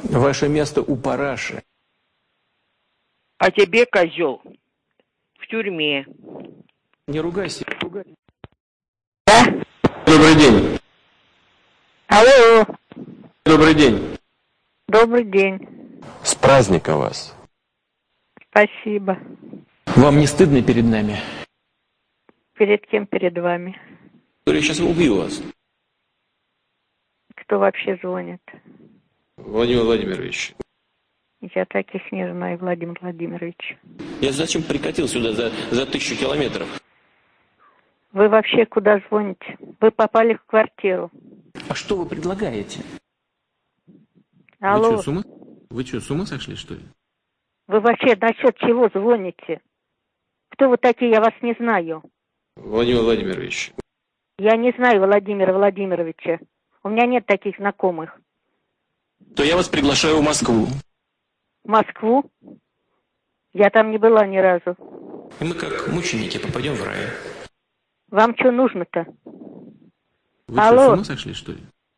Ваше место у параши. А тебе, козел, в тюрьме. Не ругайся. Да? Добрый день. Алло. Добрый день. Добрый день. С праздником вас. Спасибо. Вам не стыдно перед нами? Перед кем перед вами? Я сейчас убью вас. Кто вообще звонит? Владимир Владимирович. Я таких не знаю, Владимир Владимирович. Я зачем прикатил сюда за 1000 километров? Вы вообще куда звоните? Вы попали в квартиру. А что вы предлагаете? Алло. Вы что, с ума сошли, что ли? Вы вообще насчет чего звоните? Кто вы такие, я вас не знаю. Владимир Владимирович. Я не знаю Владимира Владимировича. У меня нет таких знакомых. То я вас приглашаю в Москву. В Москву? Я там не была ни разу. И мы как мученики попадем в рай. Вам что нужно-то? Вы Алло. что, с ума сошли, что ли?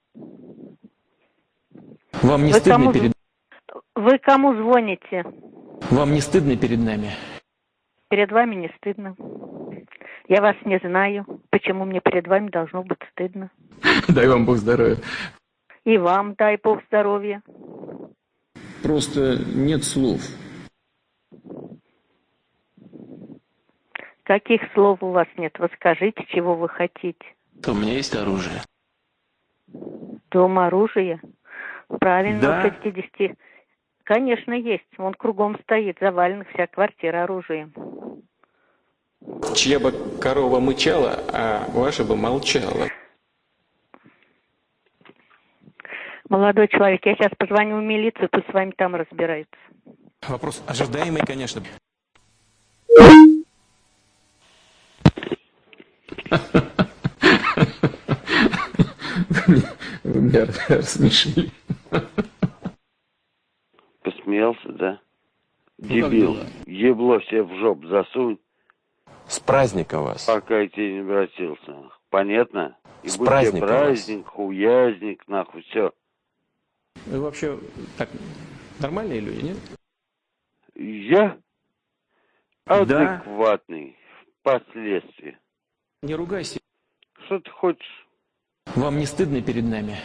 Вам не стыдно перед... Вы кому звоните? Вам не стыдно перед нами? Перед вами не стыдно. Я вас не знаю. Почему мне перед вами должно быть стыдно? Дай вам Бог здоровья. И вам дай Бог здоровья. Просто нет слов. Каких слов у вас нет? Вы скажите, чего вы хотите. У меня есть оружие. Дом оружия? Правильно, Да. 60. Конечно, есть. Вон кругом стоит, завалена вся квартира оружием. Чья бы корова мычала, а ваша бы молчала. Молодой человек, я сейчас позвоню в милицию, пусть с вами там разбираются. Вопрос ожидаемый, конечно. Вы меня рассмешили. Посмеялся, да? Дебил. Ебло себе в жопу засунь. С праздником вас. Пока я тебе не обратился. Понятно? И С будь тебе праздником праздник, хуязник, нахуй, все. Вы вообще так нормальные люди, нет? Я адекватный впоследствии. Не ругайся. Что ты хочешь? Вам не стыдно перед нами?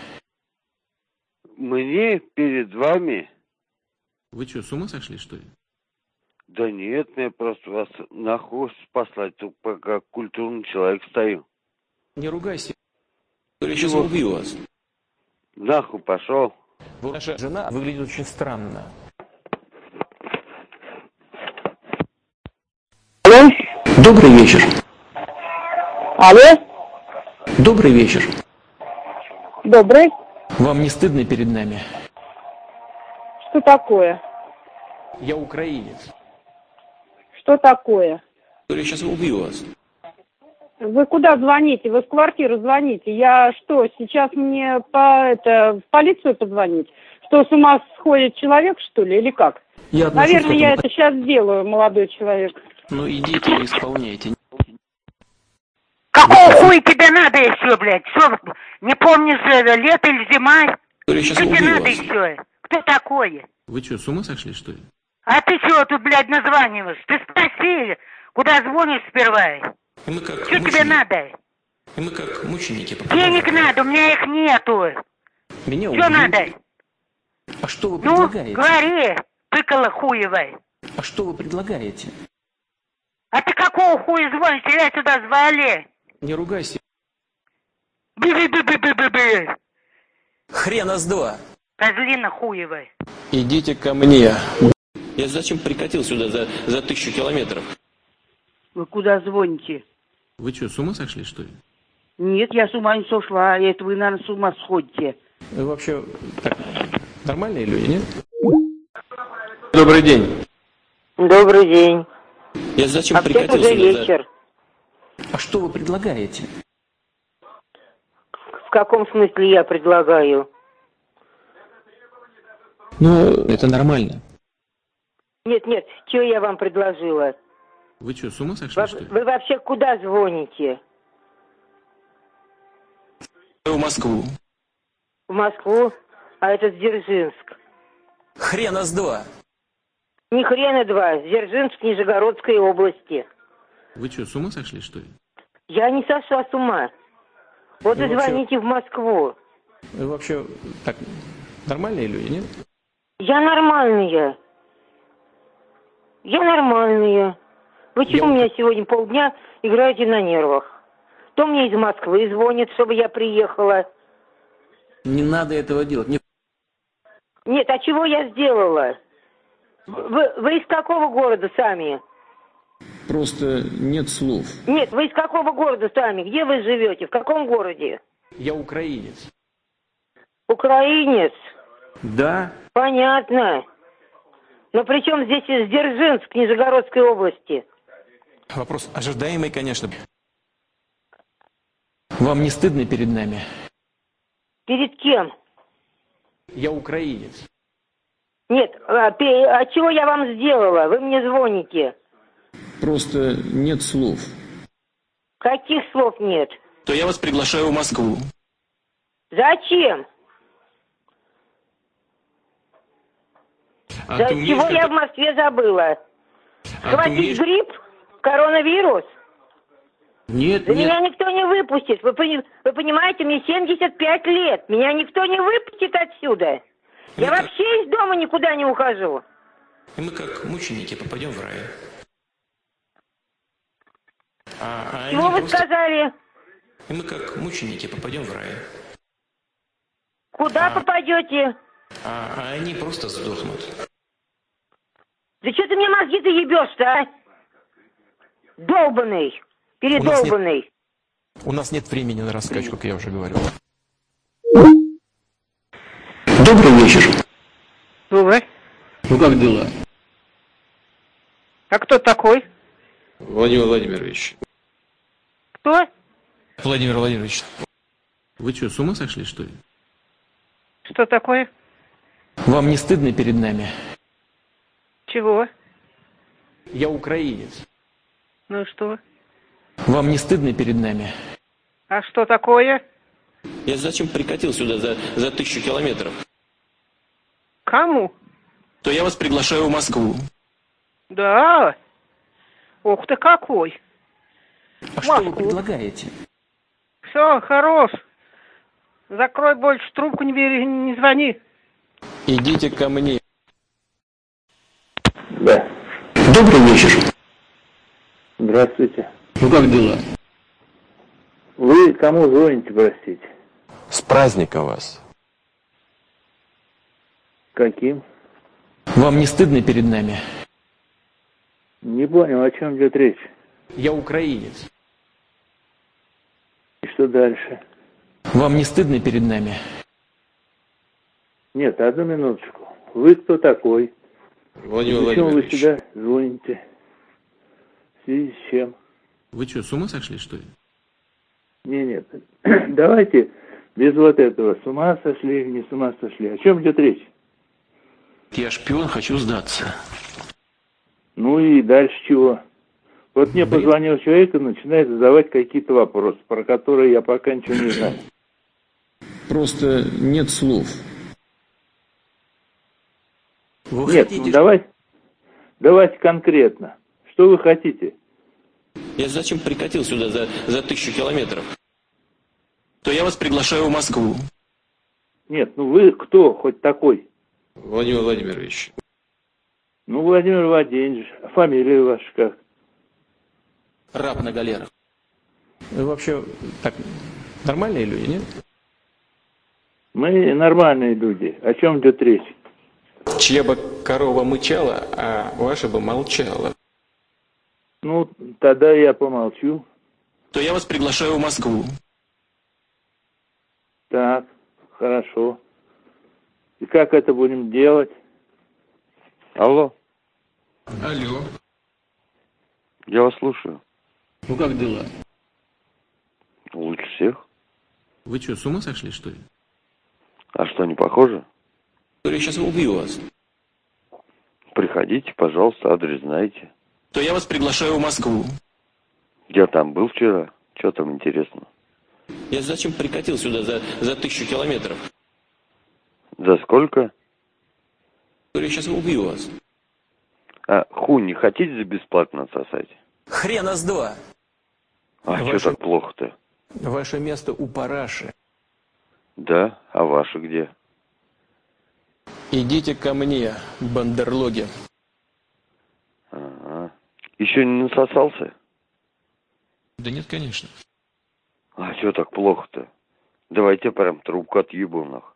Мне перед вами? Вы что, с ума сошли, что ли? Да нет, мне просто вас нахуй послать, только как культурный человек стою. Не ругайся. Я сейчас убью вас. Нахуй пошел. Ваша жена выглядит очень странно. Алло? Добрый вечер. Алло? Добрый вечер. Добрый. Вам не стыдно перед нами? Что такое? Я украинец. Что такое? Я сейчас убью вас. Вы куда звоните? Вы в квартиру звоните. Я что, сейчас мне в полицию позвонить? Что, с ума сходит человек, что ли, или как? Наверное, я это сейчас сделаю, молодой человек. Ну идите и исполняйте. Какого хуя тебе надо еще, блядь? Что, не помнишь, лето или зима? Я Что тебе надо еще? Кто такой? Вы что, с ума сошли, что ли? А ты что тут, блядь, названиваешь? Ты спроси, куда звонишь сперва? Что тебе надо? И мы как мученики. Денег надо, у меня их нету. Меня Что надо? А что вы предлагаете? Говори, пыкала хуевая. А что вы предлагаете? А ты какого хуя звонишь? Я сюда звали. Не ругайся. Би-би-би-би-би-би. Хрена с два. Козлина хуевая. Идите ко мне. Я зачем прикатил сюда за 1000 километров? Вы куда звоните? Вы что, с ума сошли, что ли? Нет, я с ума не сошла. Это вы, наверное, с ума сходите. Вы вообще так нормальные люди, нет? Добрый день. Добрый день. Я зачем А прикатил уже сюда вечер. А что вы предлагаете? В каком смысле я предлагаю? Ну, это нормально. Нет, что я вам предложила? Вы что, с ума сошли, что ли? Вы вообще куда звоните? В Москву. В Москву? А это Дзержинск. Хрена с два. Ни хрена два. Дзержинск, Нижегородской области. Вы что, с ума сошли, что ли? Я не сошла с ума. Вот Вы и звоните в Москву. Вы вообще так нормальные люди, нет? Я нормальная. Я нормальная. Вы чего у меня сегодня полдня играете на нервах? То мне из Москвы звонит, чтобы я приехала. Не надо этого делать. Нет, а чего я сделала? Вы из какого города сами? Просто нет слов. Нет, вы из какого города сами? Где вы живете? В каком городе? Я украинец. Украинец? Да. Понятно. Но при чем здесь Дзержинск, Нижегородской области? Вопрос ожидаемый, конечно. Вам не стыдно перед нами? Перед кем? Я украинец. Нет, а чего я вам сделала? Вы мне звоните. Просто нет слов. Каких слов нет? То я вас приглашаю в Москву. Зачем? Чего я в Москве забыла? Схватить грипп? Коронавирус? Нет, да нет. Меня никто не выпустит. Вы понимаете, мне 75 лет. Меня никто не выпустит отсюда. Я вообще из дома никуда не ухожу. И мы как мученики попадем в рай. Чего вы сказали? И мы как мученики попадем в рай. Куда попадете? А они просто сдохнут. Да что ты мне мозги-то ебешь-то, а? Долбанный. Передолбанный. У нас нет времени на раскачку, как я уже говорил. Добрый вечер. Добрый. Ну как дела? А кто такой? Владимир Владимирович. Кто? Владимир Владимирович. Вы что, с ума сошли, что ли? Что такое? Вам не стыдно перед нами? Чего? Я украинец. Ну и что? Вам не стыдно перед нами? А что такое? Я зачем прикатил сюда за 1000 километров? Кому? То я вас приглашаю в Москву. Да? Ух ты какой! А что вы предлагаете? Все, хорош. Закрой больше трубку, не бери, не звони. Идите ко мне. Да. Добрый вечер. Здравствуйте. Ну как дела? Вы кому звоните, простите? С праздником вас. Каким? Вам не стыдно перед нами? Не понял, о чем идет речь. Я украинец. И что дальше? Вам не стыдно перед нами? Нет, одну минуточку. Вы кто такой? Владимир Зачем вы Владимирович. сюда звоните? В связи с чем? Вы что, с ума сошли, что ли? Нет. Давайте без вот этого. С ума сошли, не с ума сошли. О чем идет речь? Я шпион, хочу сдаться. Ну и дальше чего? Вот мне позвонил человек и начинает задавать какие-то вопросы, про которые я пока ничего не знаю. Просто нет слов. Вы Нет, хотите... ну давайте конкретно. Что вы хотите? Я зачем прикатил сюда за 1000 километров? То я вас приглашаю в Москву. Нет, ну вы кто хоть такой? Владимир Владимирович. Ну, Владимир Владимирович, а фамилия ваша как? Раб на галерах. Вы вообще так нормальные люди, нет? Мы нормальные люди. О чем идет речь? Чья бы корова мычала, а ваша бы молчала. Ну, тогда я помолчу. То я вас приглашаю в Москву. Так, хорошо. И как это будем делать? Алло. Алло. Я вас слушаю. Ну как дела? Лучше всех. Вы что, с ума сошли, что ли? А что, не похоже? Я сейчас убью вас. Приходите, пожалуйста, адрес знаете. То я вас приглашаю в Москву. Я там был вчера. Что там интересно? Я зачем прикатил сюда за 1000 километров? За сколько? Я сейчас убью вас. А хуй не хотите за бесплатно отсосать? Хрена с два. А что так плохо-то? Ваше место у параши. Да? А ваше где? Идите ко мне, бандерлоги. Ага. Еще не насосался? Да нет, конечно. А что так плохо-то? Давайте прям трубку отъебу нах.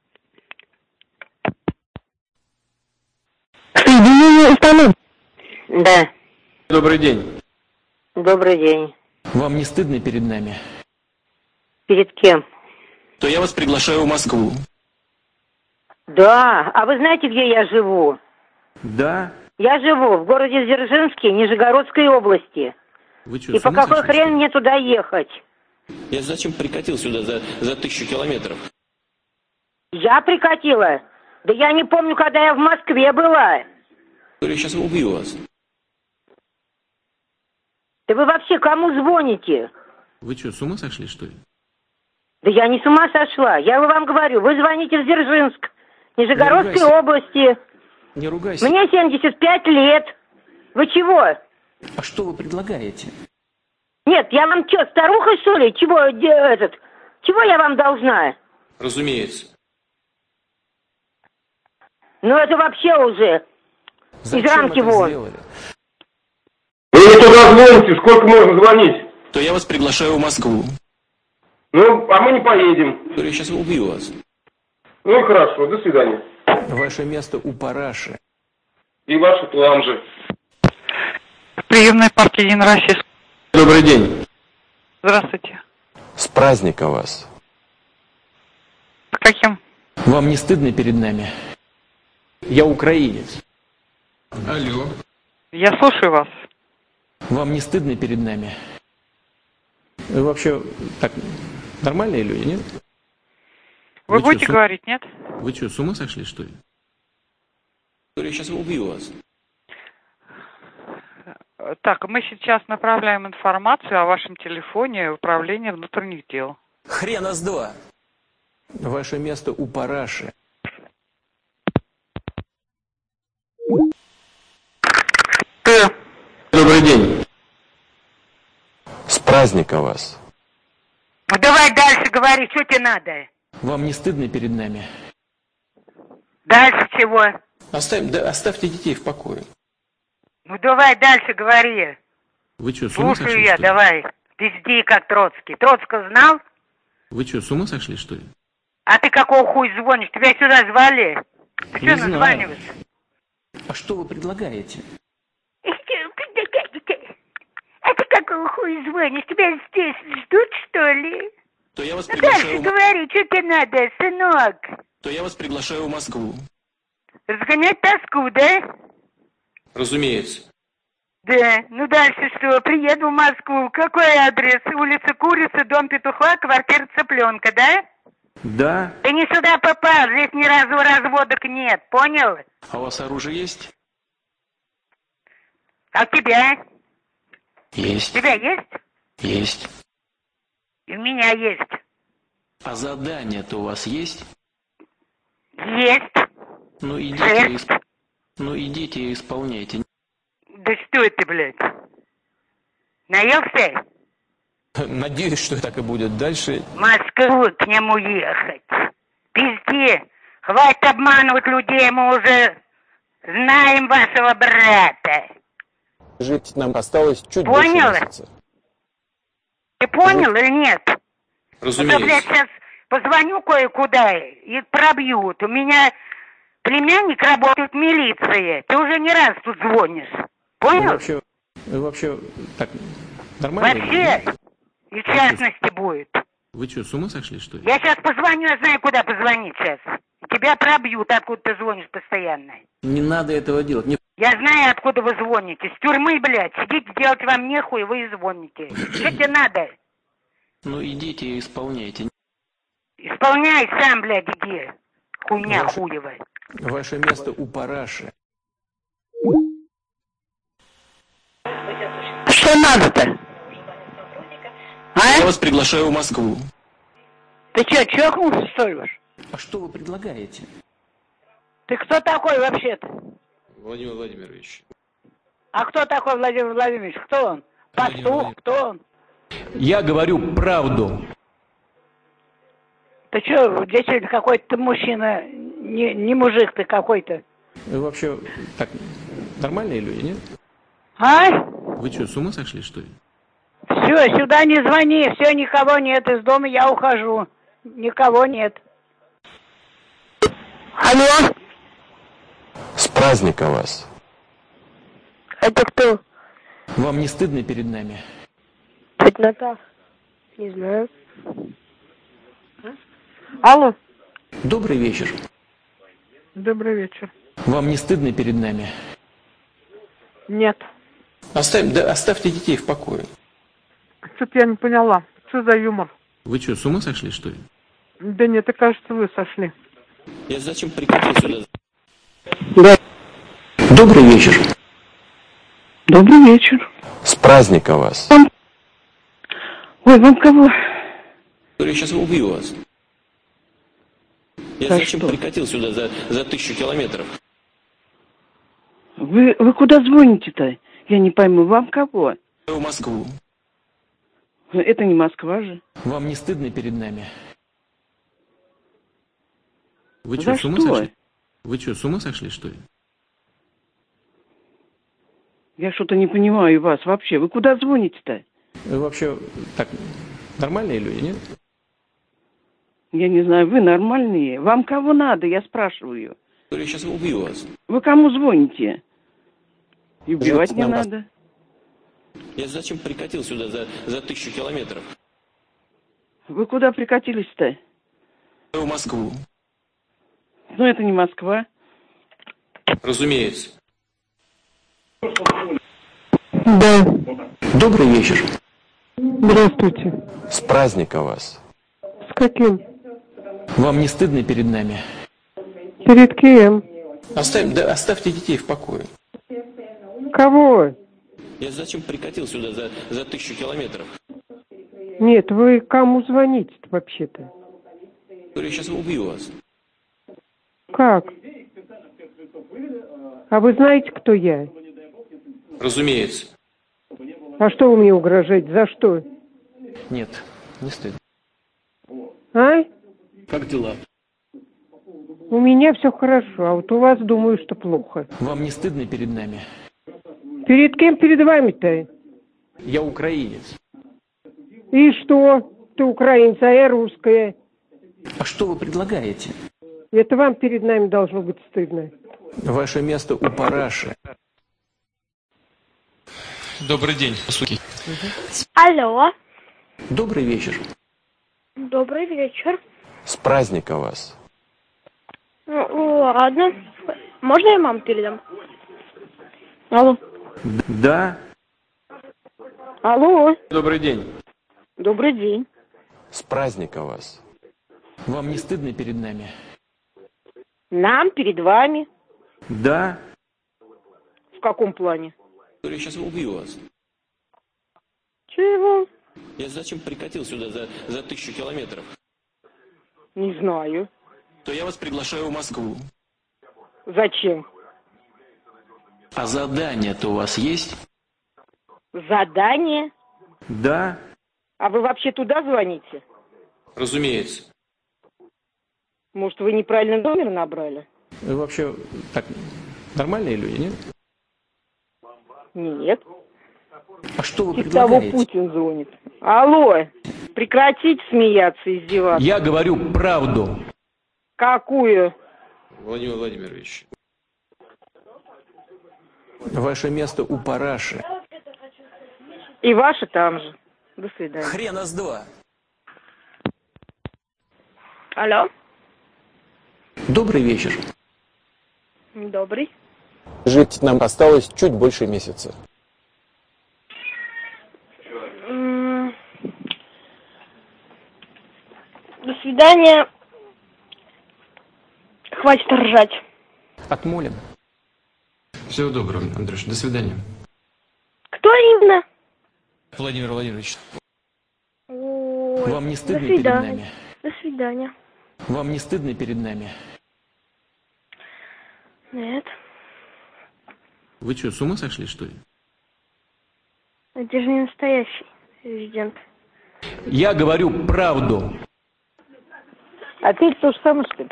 Соединение установлено. Да. Добрый день. Добрый день. Вам не стыдно перед нами? Перед кем? То я вас приглашаю в Москву. Да. А вы знаете, где я живу? Да. Я живу в городе Дзержинске, Нижегородской области. Вы что, И по какой хрен мне туда ехать? Я зачем прикатил сюда за 1000 километров? Я прикатила? Да я не помню, когда я в Москве была. Я сейчас убью вас. Да вы вообще кому звоните? Вы что, с ума сошли, что ли? Да я не с ума сошла. Я вам говорю, вы звоните в Дзержинск, Нижегородской области. Не ругайся. Мне 75 лет. Вы чего? А что вы предлагаете? Нет, я вам что, старуха, что ли? Чего я вам должна? Разумеется. Ну это вообще уже Зачем из рамки это вон. сделали? Вы не туда звоните, сколько можно звонить? То я вас приглашаю в Москву. Ну, а мы не поедем. Я сейчас убью вас. Ну и хорошо, до свидания. Ваше место у параши. И ваши там же. Приемная партия Единая Россия. Добрый день. Здравствуйте. С праздником вас. С каким? Вам не стыдно перед нами? Я украинец. Алло. Я слушаю вас. Вам не стыдно перед нами? Вы вообще так нормальные люди, нет? Вы будете говорить, нет? Вы что, с ума сошли, что ли? Я сейчас убью вас. Так, мы сейчас направляем информацию о вашем телефоне в управление внутренних дел. Хрена с два. Ваше место у параши. Добрый день. С праздником вас. Ну давай дальше говори, что тебе надо? Вам не стыдно перед нами? Дальше чего? Оставьте детей в покое. Ну давай дальше говори. Вы что, с ума сошли, Слушаю я, что ли? давай. Пизди, как Троцкий. Троцкого знал? Вы что, с ума сошли, что ли? А ты какого хуй звонишь? Тебя сюда звали? Ты Не что знаю. названиваешь? А что вы предлагаете? А ты какого хуя звонишь? Тебя здесь ждут, что ли? То я вас Ну дальше приглашаю... говори, что тебе надо, сынок? То я вас приглашаю в Москву. Разгонять тоску, да? Разумеется. Да. Ну дальше что? Приеду в Москву. Какой адрес? Улица Курицы, дом Петуха, квартира Цыпленка, да? Да. Ты не сюда попал, здесь ни разу разводок нет, понял? А у вас оружие есть? А у тебя? Есть. У тебя есть? Есть. И у меня есть. А задание-то у вас есть? Есть. Ну Шесть. идите и исполняйте. Да что это, блядь? Наелся? Надеюсь, что так и будет дальше. В Москву к нему ехать. Пизди. Хватит обманывать людей, мы уже знаем вашего брата. Жить нам осталось чуть Понял? больше месяца. Ты понял или нет? Разумеется. А то, блядь, сейчас позвоню кое-куда и пробьют. У меня племянник работает в милиции. Ты уже не раз тут звонишь. Понял? Вы вообще так нормально? Вообще. И в частности будет. Вы что, с ума сошли, что ли? Я сейчас позвоню, я знаю, куда позвонить сейчас. Тебя пробьют, откуда ты звонишь постоянно. Не надо этого делать. Я знаю, откуда вы звоните. С тюрьмы, блядь. Сидите, делать вам нехуй, вы и звоните. Что тебе надо? Ну идите и исполняйте. Исполняй сам, блядь, иди. Хуйня хуевая. Ваше место у параши. Что надо-то? А? Я вас приглашаю в Москву. Ты что, чокнулся, что ли? А что вы предлагаете? Ты кто такой вообще-то? Владимир Владимирович. А кто такой Владимир Владимирович? Кто он? Пастух? Кто он? Я говорю правду. Ты что, действительно какой-то мужчина, не мужик ты какой-то? Вы вообще так нормальные люди, нет? А? Вы что, с ума сошли, что ли? Все, сюда не звони, все, никого нет, из дома я ухожу. Никого нет. Алло? С праздником вас. Это кто? Вам не стыдно перед нами? Темнота. Не знаю. Алло. Добрый вечер. Добрый вечер. Вам не стыдно перед нами? Нет. Оставьте детей в покое. Что-то я не поняла. Что за юмор? Вы что, с ума сошли, что ли? Да нет, кажется, вы сошли. Я зачем прикатил сюда? Да. Добрый вечер. Добрый вечер. С праздником вас. Ой, вам кого? Я сейчас убью вас. Я За зачем что? прикатил сюда за 1000 километров? Вы куда звоните-то? Я не пойму, вам кого? В Москву. Это не Москва же. Вам не стыдно перед нами? Вы За что, с ума что? сошли? Вы что, с ума сошли, что ли? Я что-то не понимаю вас вообще. Вы куда звоните-то? Вы вообще так нормальные люди, нет? Я не знаю, вы нормальные? Вам кого надо, я спрашиваю. Я сейчас убью вас. Вы кому звоните? И убивать Живите не нам надо. Я зачем прикатил сюда за 1000 километров? Вы куда прикатились-то? В Москву. Ну, это не Москва. Разумеется. Да. Добрый вечер. Здравствуйте. С праздником вас. С каким? Вам не стыдно перед нами? Перед кем? Оставьте детей в покое. Кого? Я зачем прикатил сюда за 1000 километров? Нет, вы кому звоните-то вообще-то? Я сейчас убью вас. Как? А вы знаете, кто я? Разумеется. А что вы мне угрожаете? За что? Нет, не стыдно. А? Как дела? У меня все хорошо, а вот у вас, думаю, что плохо. Вам не стыдно перед нами? Перед кем перед вами-то? Я украинец. И что? Ты украинца, а я русская. А что вы предлагаете? Это вам перед нами должно быть стыдно. Ваше место у параши. Добрый день, суки. Алло. Добрый вечер. Добрый вечер. С праздником вас. Ну, ладно. Можно я маму передам? Алло. Да. Алло. Добрый день. Добрый день. С праздником вас. Вам не стыдно перед нами? Нам перед вами. Да. В каком плане? Я сейчас убью вас. Чего? Я зачем прикатил сюда за 1000 километров? Не знаю. То я вас приглашаю в Москву. Зачем? А задание-то у вас есть? Задание? Да. А вы вообще туда звоните? Разумеется. Может, вы неправильный номер набрали? Вы вообще так нормальные люди, нет? Нет. А что вы Типа того предлагаете? Путин звонит. Алло, прекратите смеяться и издеваться. Я говорю правду. Какую? Владимир Владимирович. Ваше место у параши. И ваши там же. До свидания. Хрена с два. Алло. Добрый вечер. Добрый. Жить нам осталось чуть больше месяца. До свидания. Хватит ржать. Отмолим. Всего доброго, Андрюш. До свидания. Кто именно? Владимир Владимирович. Ой, Вам не стыдно до перед свидания. нами? До свидания. Вам не стыдно перед нами? Нет. Вы что, с ума сошли, что ли? Это же не настоящий резидент. Я говорю правду. А ты то же самое, что ли?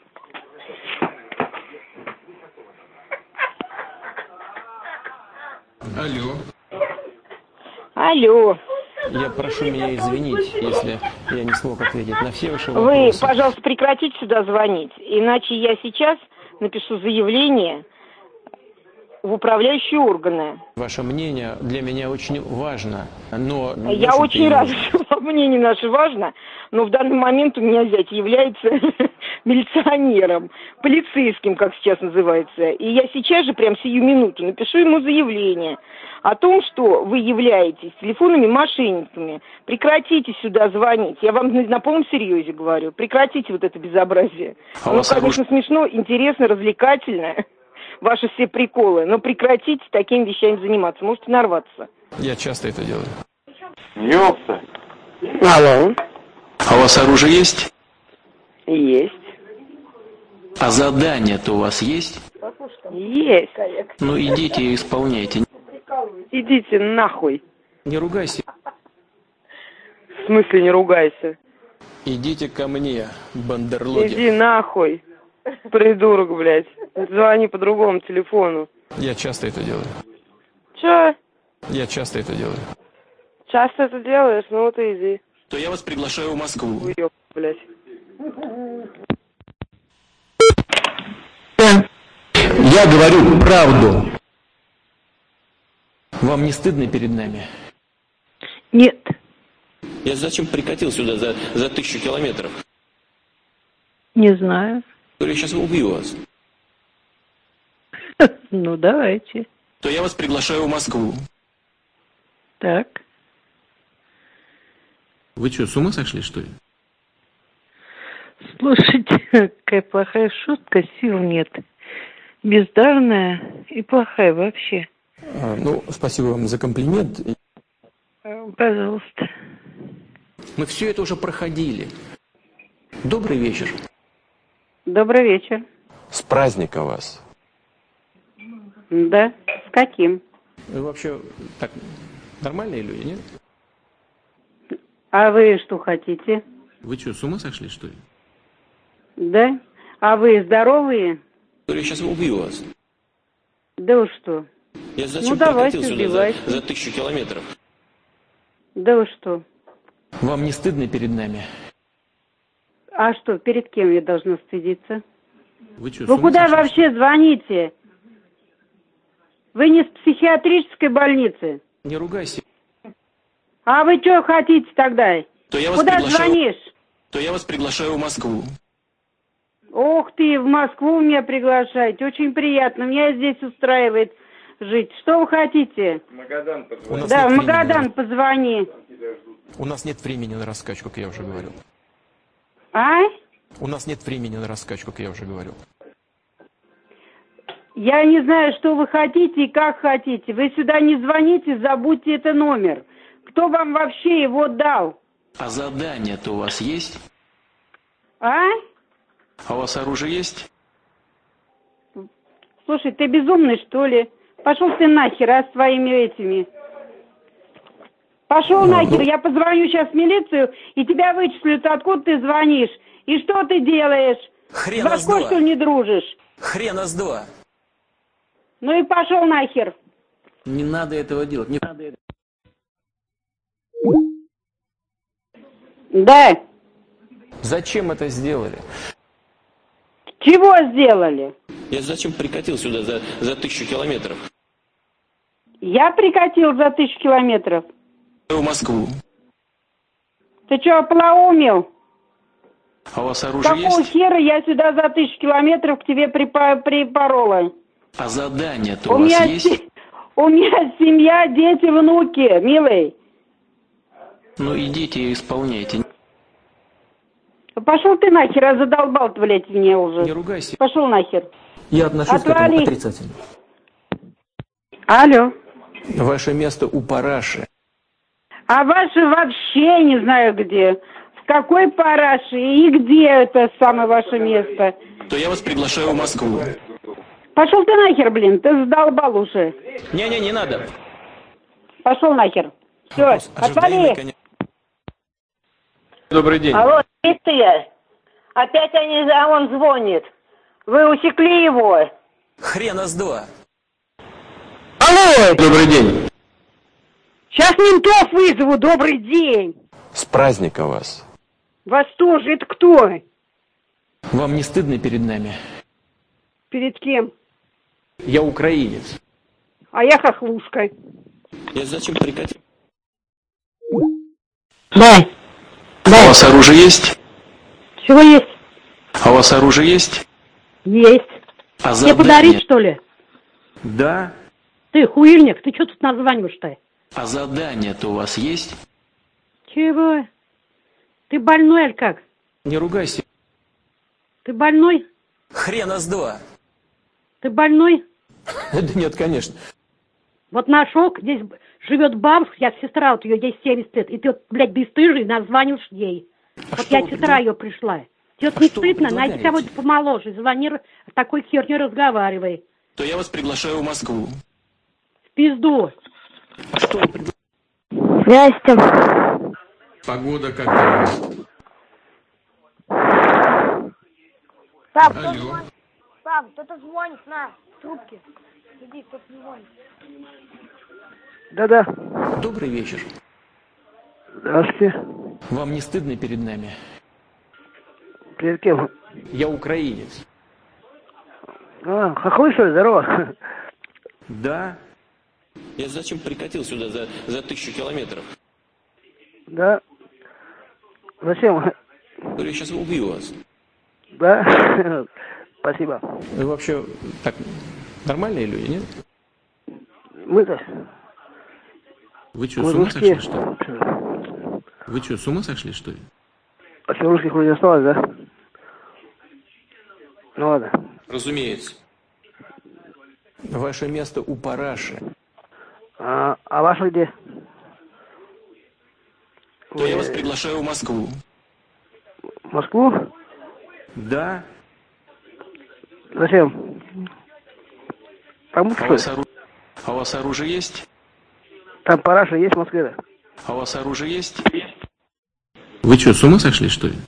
Алло. Алло. Я прошу меня извинить, если я не смог ответить на все ваши Вы, вопросы. пожалуйста, прекратите сюда звонить, иначе я сейчас напишу заявление в управляющие органы. Ваше мнение для меня очень важно, но... Я очень рада, что мнение наше важно, но в данный момент у меня зять является милиционером, полицейским, как сейчас называется. И я сейчас же, прям сию минуту, напишу ему заявление о том, что вы являетесь телефонными мошенниками. Прекратите сюда звонить. Я вам на полном серьезе говорю. Прекратите вот это безобразие. Оно, конечно, смешно, интересно, развлекательно. Ваши все приколы, но прекратите такими вещами заниматься, можете нарваться. Я часто это делаю. Ёпта. Алло. А у вас оружие есть? Есть. А задание-то у вас есть? Есть. Ну идите и исполняйте. Идите нахуй. Не ругайся. В смысле не ругайся? Идите ко мне, бандерлоги. Иди нахуй. Придурок, блядь. Звони по другому телефону. Я часто это делаю. Чё? Я часто это делаю. Часто это делаешь? Ну вот и иди. То я вас приглашаю в Москву. Уёб, блядь. Я говорю правду. Вам не стыдно перед нами? Нет. Я зачем прикатил сюда за 1000 километров? Не знаю. Я сейчас убью вас. Ну, давайте. То я вас приглашаю в Москву. Так. Вы что, с ума сошли, что ли? Слушайте, какая плохая шутка, сил нет. Бездарная и плохая вообще. Ну, спасибо вам за комплимент. Пожалуйста. Мы все это уже проходили. Добрый вечер. Добрый вечер. С праздником вас. Да? С каким? Вы вообще так нормальные люди, нет? А вы что хотите? Вы что, с ума сошли, что ли? Да? А вы здоровые? Я сейчас убью вас. Да вы что? Я зачем Ну, давайте, прикатил сюда убивайте. за 1000 километров? Да вы что? Вам не стыдно перед нами? А что, перед кем я должна стыдиться? Вы что, с Вы ума куда сошли? вообще звоните? Вы не с психиатрической больницы? Не ругайся. А вы что хотите тогда? То я вас Куда приглашаю. звонишь? То я вас приглашаю в Москву. Ох ты, в Москву меня приглашаете. Очень приятно. Меня здесь устраивает жить. Что вы хотите? Магадан позвонил. Да, в нет Магадан времени позвони. У нас нет времени на раскачку, как я уже говорил. А? У нас нет времени на раскачку, как я уже говорил. Я не знаю, что вы хотите и как хотите. Вы сюда не звоните, забудьте это номер. Кто вам вообще его дал? А задание-то у вас есть? А? А у вас оружие есть? Слушай, ты безумный, что ли? Пошел ты нахер, а, с своими этими. Пошел нахер, я позвоню сейчас в милицию, и тебя вычислят, откуда ты звонишь. И что ты делаешь? Хрена С с башкой, два. что ли, не дружишь? Хрена с два. Ну и пошел нахер. Не надо этого делать. Не надо этого. Да. Зачем это сделали? Чего сделали? Я зачем прикатил сюда за 1000 километров? Я прикатил за 1000 километров. В Москву. Ты что, ополоумел? А у вас оружие Какого есть? хера я сюда за 1000 километров к тебе припорола? А задание-то у вас есть? У меня семья, дети, внуки, милый. Ну идите и исполняйте. Пошел ты нахер, а задолбал ты, блядь, меня уже. Не ругайся. Пошел нахер. Я отношусь к этому Отвали. отрицательно. Алло. Ваше место у параши. А ваши вообще не знаю где. В какой параше и где это самое ваше место? То я вас приглашаю в Москву. Пошел ты нахер, блин, ты задолбал уже. Не-не, не надо. Пошел нахер. Все, отвали. Добрый день. Алло, чистые. Опять он звонит. Вы усекли его? Хрена с два. Алло! Добрый день. Сейчас ментов вызову, добрый день. С праздником вас. Вас тоже, это кто? Вам не стыдно перед нами? Перед кем? Я украинец. А я хохлушка. Я зачем прикатил? Дай. А у вас оружие есть? Чего есть? А у вас оружие есть? Есть. А Тебе задание? подарить, что ли? Да. Ты хуильник, ты что тут названиваешь-то? А задание-то у вас есть? Чего? Ты больной, аль как? Не ругайся. Ты больной? Хрена с два. Ты больной? Да нет, конечно. Вот нашел, здесь живет бабушка, я сестра, вот ее здесь 70 лет, и ты, вот, блядь, бесстыжий названиваешь ей. А вот я сестра ее пришла. Тебе вот не стыдно? Найди кого-то помоложе, звони, с такой херней разговаривай. То я вас приглашаю в Москву. В пизду. А что вы предлагаете? Здрасте. Погода как-то. Пап, кто звонит? Пап, кто-то звонит на трубке. Иди, кто-то звонит. Да-да. Добрый вечер. Здравствуйте. Вам не стыдно перед нами? Перед кем? Я украинец. А, хохлы, что ли? Здорово. Да. Я зачем прикатил сюда за 1000 километров? Да. Зачем? Говорю, я сейчас убью вас. Да? Спасибо. Вы вообще так нормальные люди, нет? Мы-то... Вы что, Мы с ума русские. сошли, что ли? Вы что, с ума сошли, что ли? А что, русских вроде осталось, да? Ну ладно. Разумеется. Ваше место у параши. А ваше где? То я вас приглашаю в Москву. В Москву? Да. Зачем? Там что ли? А у вас оружие есть? Там параша есть в Москве, да? А у вас оружие есть? Вы что, с ума сошли, что ли?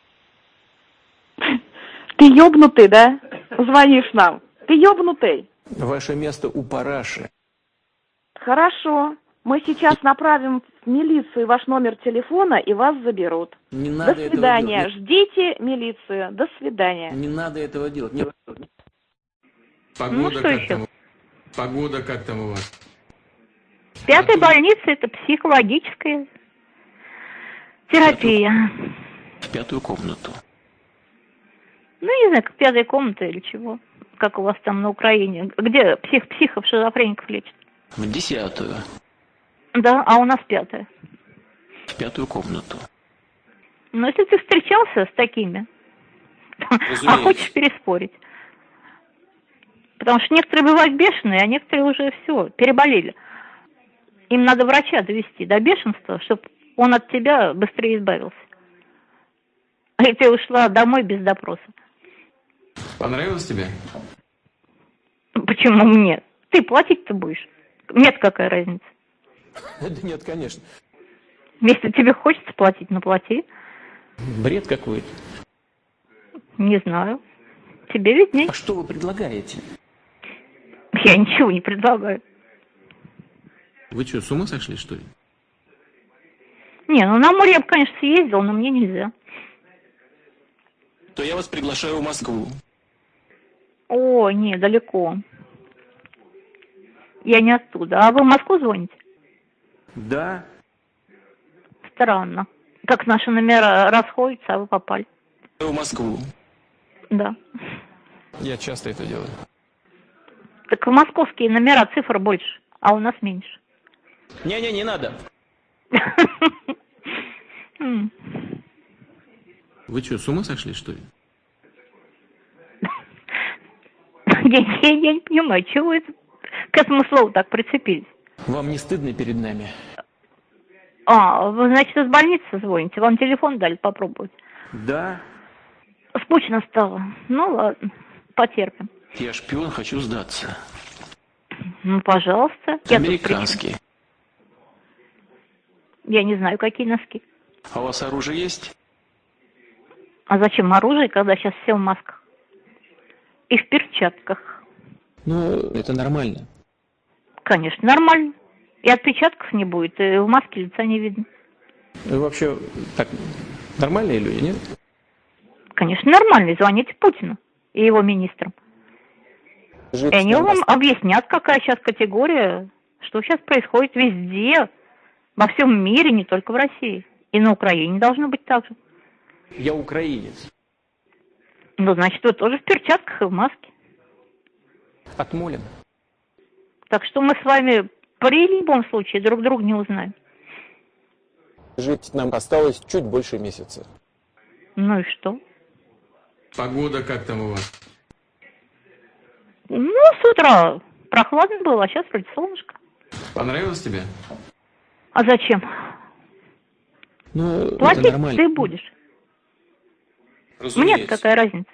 Ты ёбнутый, да? Звонишь нам. Ты ёбнутый. Ваше место у параши. Хорошо. Мы сейчас направим в милицию ваш номер телефона, и вас заберут. Не надо До свидания. этого делать. Ждите милицию. До свидания. Не надо этого делать. Нет. Погода что как еще? там? Погода как там у вас? В пятой больнице это психологическая терапия. В 5-ю комнату. Ну, не знаю, как 5-я комната или чего. Как у вас там на Украине. Где психов, шизофреников лечат? В 10-ю. Да, а у нас 5-я. В 5-ю комнату. Ну, если ты встречался с такими, а хочешь переспорить. Потому что некоторые бывают бешеные, а некоторые уже все, переболели. Им надо врача довести до бешенства, чтобы он от тебя быстрее избавился. И ты ушла домой без допроса. Понравилось тебе? Почему мне? Ты платить-то будешь. Мне-то какая разница? Да нет, конечно. Если тебе хочется платить, ну плати. Бред какой-то. Не знаю. Тебе видней. А что вы предлагаете? Я ничего не предлагаю. Вы что, с ума сошли, что ли? Не, ну на море я бы, конечно, съездил, но мне нельзя. То я вас приглашаю в Москву. О, не, далеко. Я не оттуда. А вы в Москву звоните? Да. Странно. Как наши номера расходятся, а вы попали. В Москву. Да. Я часто это делаю. Так в московские номера цифр больше, а у нас меньше. Не-не, не надо. Вы что, с ума сошли, что ли? Я не понимаю, чего вы к этому слову так прицепились? Вам не стыдно перед нами? А, вы, значит, из больницы звоните? Вам телефон дали попробовать? Да. Скучно стало. Ну ладно, потерпим. Я шпион, хочу сдаться. Ну, пожалуйста. Американские. Я не знаю, какие носки. А у вас оружие есть? А зачем оружие, когда сейчас все в масках? И в перчатках. Ну, это нормально. Конечно, нормально. И отпечатков не будет, и в маске лица не видно. Вы вообще так нормальные люди, нет? Конечно, нормально. Звоните Путину и его министрам. И они вам объяснят, какая сейчас категория, что сейчас происходит везде, во всем мире, не только в России. И на Украине должно быть так же. Я украинец. Ну, значит, вы тоже в перчатках и в маске. Отмолен. Так что мы с вами при любом случае друг друга не узнаем. Жить нам осталось чуть больше месяца. Ну и что? Погода как там у вас? Ну, с утра прохладно было, а сейчас вроде солнышко. Понравилось тебе? А зачем? Ну, платить это нормально. ты будешь. Разумеется. Мне какая разница?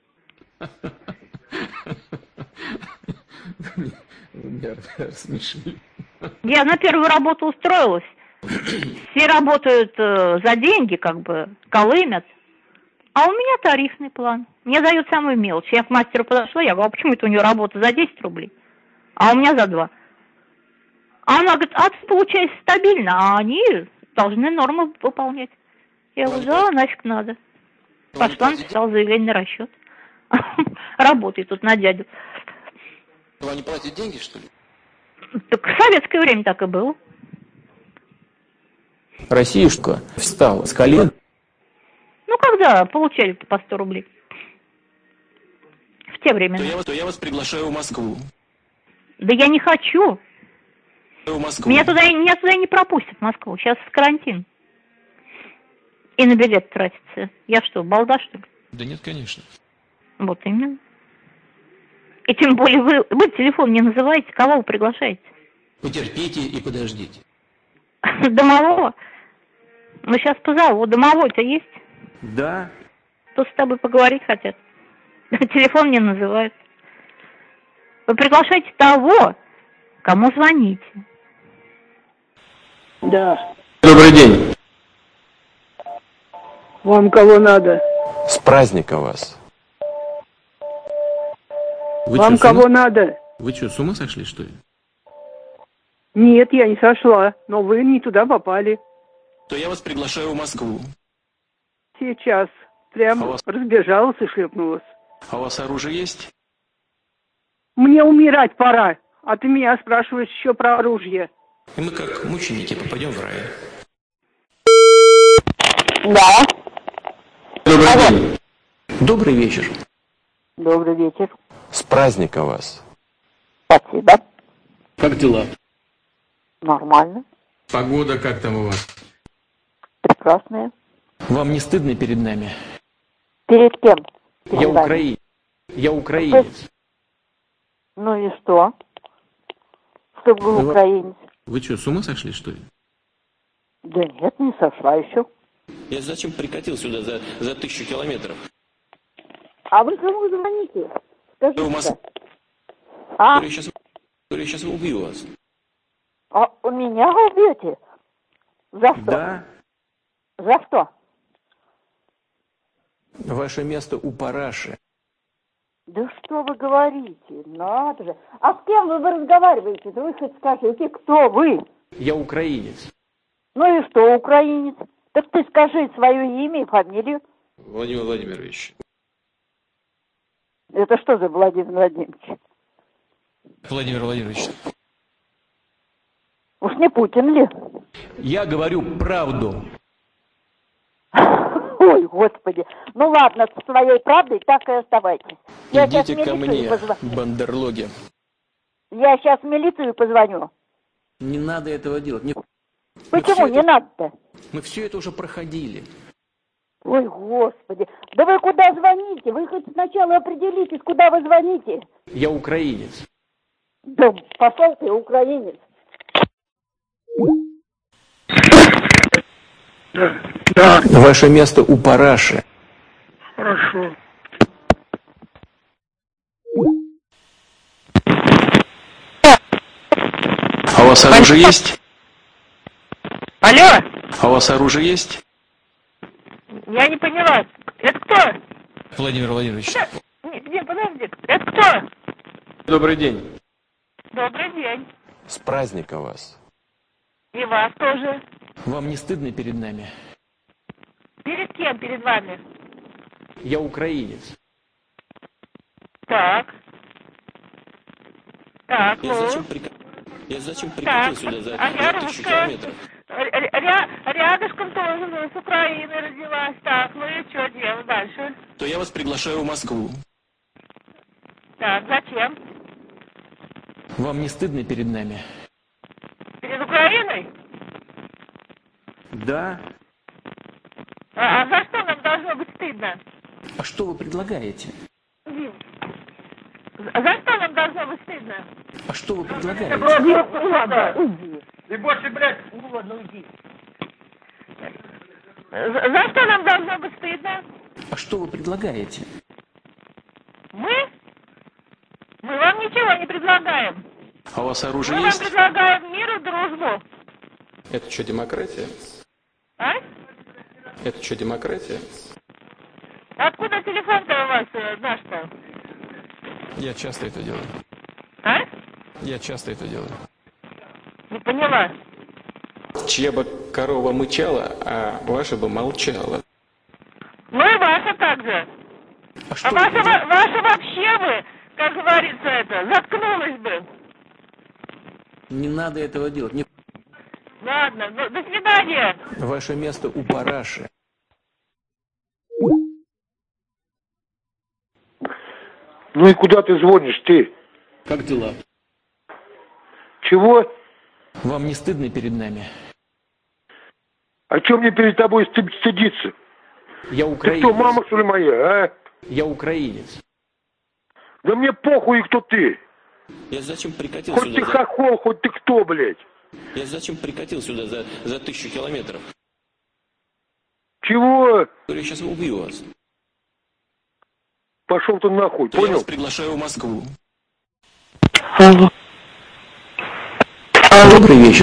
Я на первую работу устроилась. Все работают за деньги, как бы, колымят. А у меня тарифный план. Мне дают самую мелочь. Я к мастеру подошла, я говорю, а почему это у нее работа за 10 рублей, а у меня за 2? А она говорит, а ты получаешь стабильно, а они должны нормы выполнять. Я говорю, да, нафиг надо. Пошла, написала заявление на расчет. Работает тут на дядю. Вам не платят деньги, что ли? Так в советское время так и было. Россиюшка встала с колен. Ну, когда получали-то по 100 рублей? В те времена. То я вас приглашаю в Москву. Да я не хочу. В Москву. Меня туда не пропустят в Москву. Сейчас карантин. И на билет тратится. Я что, балда, что ли? Да нет, конечно. Вот именно. И тем более вы телефон не называете, кого вы приглашаете? Потерпите и подождите. Домового? Ну, сейчас позову. Домовой-то есть? Да. Тут с тобой поговорить хотят. Телефон не называют. Вы приглашаете того, кому звоните. Да. Добрый день. Вам кого надо? С праздником вас. Вам кого надо? Вы что, с ума сошли, что ли? Нет, я не сошла, но вы не туда попали. То я вас приглашаю в Москву. Сейчас. Прям разбежалась и шлепнулась. А у вас оружие есть? Мне умирать пора, а ты меня спрашиваешь еще про оружие. И мы как мученики попадем в рай. Да. Добрый день. Добрый вечер. Добрый вечер. С праздником вас. Спасибо. Как дела? Нормально. Погода как там у вас? Прекрасная. Вам не стыдно перед нами? Перед кем? Я украинец. Ну и что? Что вы украинец? Вы что, с ума сошли, что ли? Да нет, не сошла еще. Я зачем прикатил сюда за 1000 километров? А вы кому звоните? Скажите. А? Я сейчас убью вас. А у меня убьете? За что? Да. За что? Ваше место у параши. Да что вы говорите? Надо же. А с кем вы разговариваете? Да вы хоть скажите, кто вы? Я украинец. Ну и что, украинец? Так ты скажи свое имя и фамилию. Владимир Владимирович. Это что за Владимир Владимирович? Владимир Владимирович. Уж не Путин ли? Я говорю правду. Ой, Господи. Ну ладно, с своей правдой так и оставайтесь. Идите ко мне, бандерлоги. Я сейчас в милицию позвоню. Не надо этого делать. Почему не надо-то? Мы все это уже проходили. Ой, Господи. Да вы куда звоните? Вы хоть сначала определитесь, куда вы звоните. Я украинец. Да пошел ты, украинец. Да. Ваше место у параши. Хорошо. вас оружие есть? Алло? А у вас оружие есть? Я не поняла. Это кто? Владимир Владимирович. Нет, подожди. Это кто? Добрый день. Добрый день. С праздником вас. И вас тоже. Вам не стыдно перед нами? Перед кем перед вами? Я украинец. Так. Так, Я ну. зачем прикатил сюда за 1000 километров? Рядышком тоже с Украины родилась. Так, ну и что делать дальше? То я вас приглашаю в Москву. Так, зачем? Вам не стыдно перед нами? Перед Украиной? Да. А за что нам должно быть стыдно? А что вы предлагаете? За что нам должно быть стыдно? А что вы предлагаете? Уйди. И больше, блядь. Ладно, уйди. За что нам должно быть стыдно? А что вы предлагаете? Мы? Мы вам ничего не предлагаем. А у вас оружие Мы вам есть? предлагаем мир и дружбу. Это что, демократия? А? Это что, демократия? Откуда телефон-то у вас наш-то? Я часто это делаю. А? Я часто это делаю. Не поняла. Чья бы корова мычала, а ваша бы молчала. Ну и ваша также. А ваша вообще бы, как говорится это, заткнулась бы. Не надо этого делать. Не... Ладно, до свидания. Ваше место у параши. Ну и куда ты звонишь, ты? Как дела? Чего? Вам не стыдно перед нами? А чем мне перед тобой стыдиться? Я украинец. Ты кто, мама, что ли, моя, а? Я украинец. Да мне похуй, кто ты. Я зачем прикатил хоть сюда? Хоть ты хохол, хоть ты кто, блядь? Я зачем прикатил сюда за 1000 километров? Чего? Я сейчас убью вас. Пошел ты нахуй, То понял? я вас приглашаю в Москву. Алло. Добрый вечер.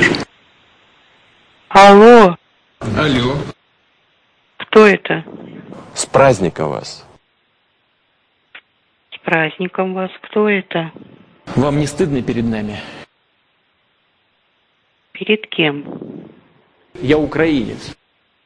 Алло. Алло. Кто это? С праздником вас. С праздником вас. Кто это? Вам не стыдно перед нами? Перед кем? Я украинец.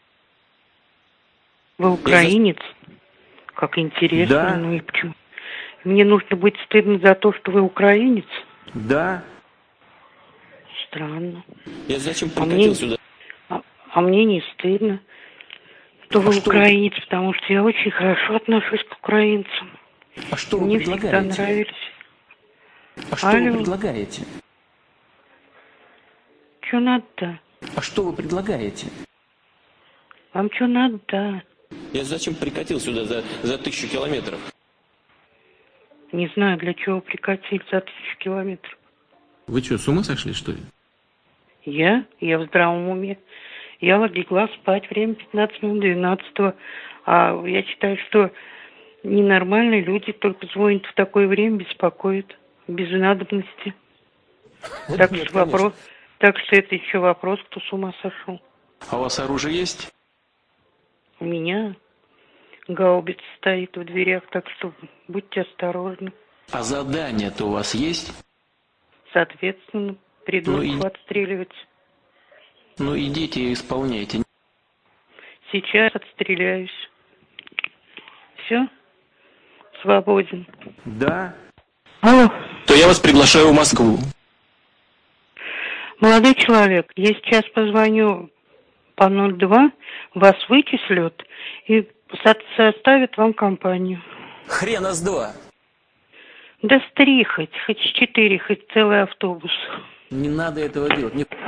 Вы украинец? Как интересно. Да. Ну и почему? Мне нужно быть стыдно за то, что вы украинец? Да. Странно. Я зачем прикатил сюда? А мне не стыдно, что вы украинец, потому что я очень хорошо отношусь к украинцам. А что вы мне предлагаете? Всегда нравились. А что вы предлагаете? Что надо-то? А что вы предлагаете? Вам что надо-то? Я зачем прикатил сюда за 1000 километров? Не знаю, для чего прикатили за 1000 километров. Вы что, с ума сошли, что ли? Я в здравом уме. Я легла спать, время 15 минут 12-го. А я считаю, что ненормальные люди только звонят в такое время, беспокоят, без надобности. Так что вопрос, так что это еще вопрос, кто с ума сошел. А у вас оружие есть? У меня гаубица стоит в дверях, так что будьте осторожны. А задание-то у вас есть? Соответственно, придурков отстреливать. Ну идите и исполняйте. Сейчас отстреляюсь. Все? Свободен. Да. Алло. То я вас приглашаю в Москву. Молодой человек, я сейчас позвоню по 02, вас вычислят и составят вам компанию. Хрена с два. Да с 3 хоть с 4, хоть целый автобус. Не надо этого делать.